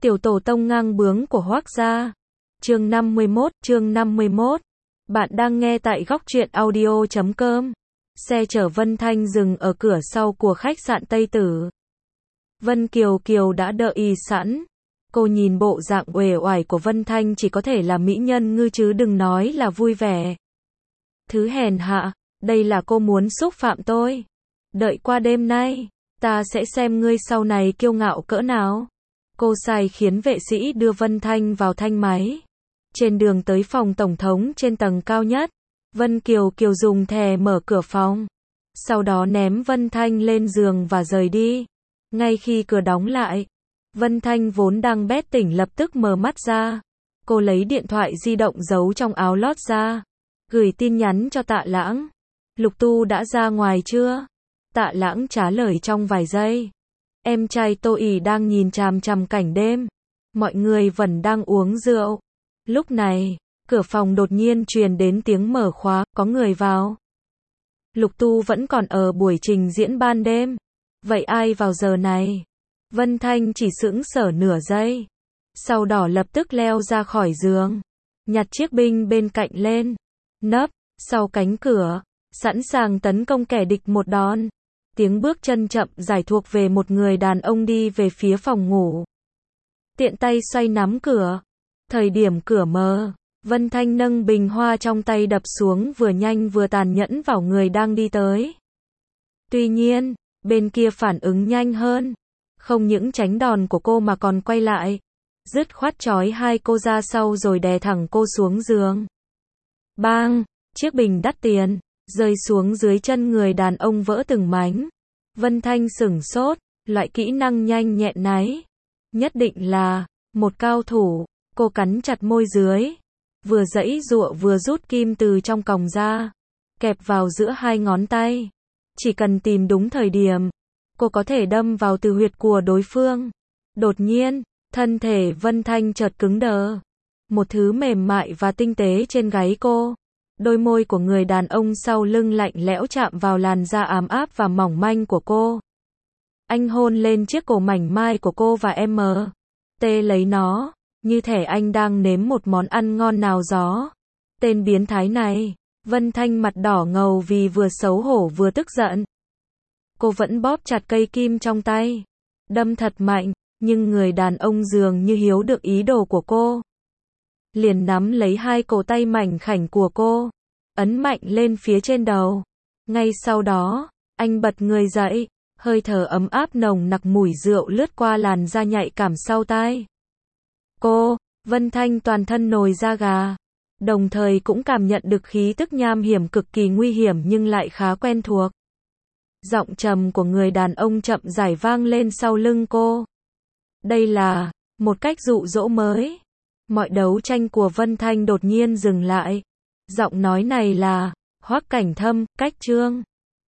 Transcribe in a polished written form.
Tiểu tổ tông ngang bướng của Hoác gia. Chương 51. Bạn đang nghe tại góc truyện audio.com. Xe chở Vân Thanh dừng ở cửa sau của khách sạn Tây Tử. Vân Kiều Kiều đã đợi sẵn. Cô nhìn bộ dạng uể oải của Vân Thanh chỉ có thể là mỹ nhân ngư chứ đừng nói là vui vẻ. Thứ hèn hạ, đây là cô muốn xúc phạm tôi. Đợi qua đêm nay, ta sẽ xem ngươi sau này kiêu ngạo cỡ nào. Cô sai khiến vệ sĩ đưa Vân Thanh vào thanh máy. Trên đường tới phòng tổng thống trên tầng cao nhất, Vân Kiều Kiều dùng thẻ mở cửa phòng. Sau đó ném Vân Thanh lên giường và rời đi. Ngay khi cửa đóng lại, Vân Thanh vốn đang bét tỉnh lập tức mở mắt ra. Cô lấy điện thoại di động giấu trong áo lót ra. Gửi tin nhắn cho Tạ Lãng. Lục Tu đã ra ngoài chưa? Tạ Lãng trả lời trong vài giây. Em trai Tô ỉ đang nhìn chằm chằm cảnh đêm. Mọi người vẫn đang uống rượu. Lúc này, cửa phòng đột nhiên truyền đến tiếng mở khóa, có người vào. Lục Tu vẫn còn ở buổi trình diễn ban đêm. Vậy ai vào giờ này? Vân Thanh chỉ sững sờ nửa giây. Sau đó lập tức leo ra khỏi giường. Nhặt chiếc binh bên cạnh lên. Nấp sau cánh cửa. Sẵn sàng tấn công kẻ địch một đòn. Tiếng bước chân chậm rãi thuộc về một người đàn ông đi về phía phòng ngủ. Tiện tay xoay nắm cửa. Thời điểm cửa mở, Vân Thanh nâng bình hoa trong tay đập xuống vừa nhanh vừa tàn nhẫn vào người đang đi tới. Tuy nhiên, bên kia phản ứng nhanh hơn. Không những tránh đòn của cô mà còn quay lại. Dứt khoát trói hai cô ra sau rồi đè thẳng cô xuống giường. Bang! Chiếc bình đắt tiền rơi xuống dưới chân người đàn ông vỡ từng mảnh. Vân Thanh sửng sốt, loại kỹ năng nhanh nhẹn này nhất định là một cao thủ. Cô cắn chặt môi dưới, vừa giãy giụa vừa rút kim từ trong còng ra, kẹp vào giữa hai ngón tay. Chỉ cần tìm đúng thời điểm, cô có thể đâm vào từ huyệt của đối phương. Đột nhiên, thân thể Vân Thanh chợt cứng đờ. Một thứ mềm mại và tinh tế trên gáy cô. Đôi môi của người đàn ông sau lưng lạnh lẽo chạm vào làn da ấm áp và mỏng manh của cô. Anh hôn lên chiếc cổ mảnh mai của cô và lấy nó, như thể anh đang nếm một món ăn ngon nào đó. Tên biến thái này, Vân Thanh mặt đỏ ngầu vì vừa xấu hổ vừa tức giận. Cô vẫn bóp chặt cây kim trong tay, đâm thật mạnh, nhưng người đàn ông dường như hiểu được ý đồ của cô. Liền nắm lấy hai cổ tay mảnh khảnh của cô, ấn mạnh lên phía trên đầu. Ngay sau đó, anh bật người dậy, hơi thở ấm áp nồng nặc mùi rượu lướt qua làn da nhạy cảm sau tai. Vân Thanh toàn thân nổi da gà, đồng thời cũng cảm nhận được khí tức nham hiểm cực kỳ nguy hiểm nhưng lại khá quen thuộc. Giọng trầm của người đàn ông chậm rãi vang lên sau lưng cô. Đây là một cách dụ dỗ mới. Mọi đấu tranh của Vân Thanh đột nhiên dừng lại. Giọng nói này là Hoắc Cảnh Thâm, cách Trương.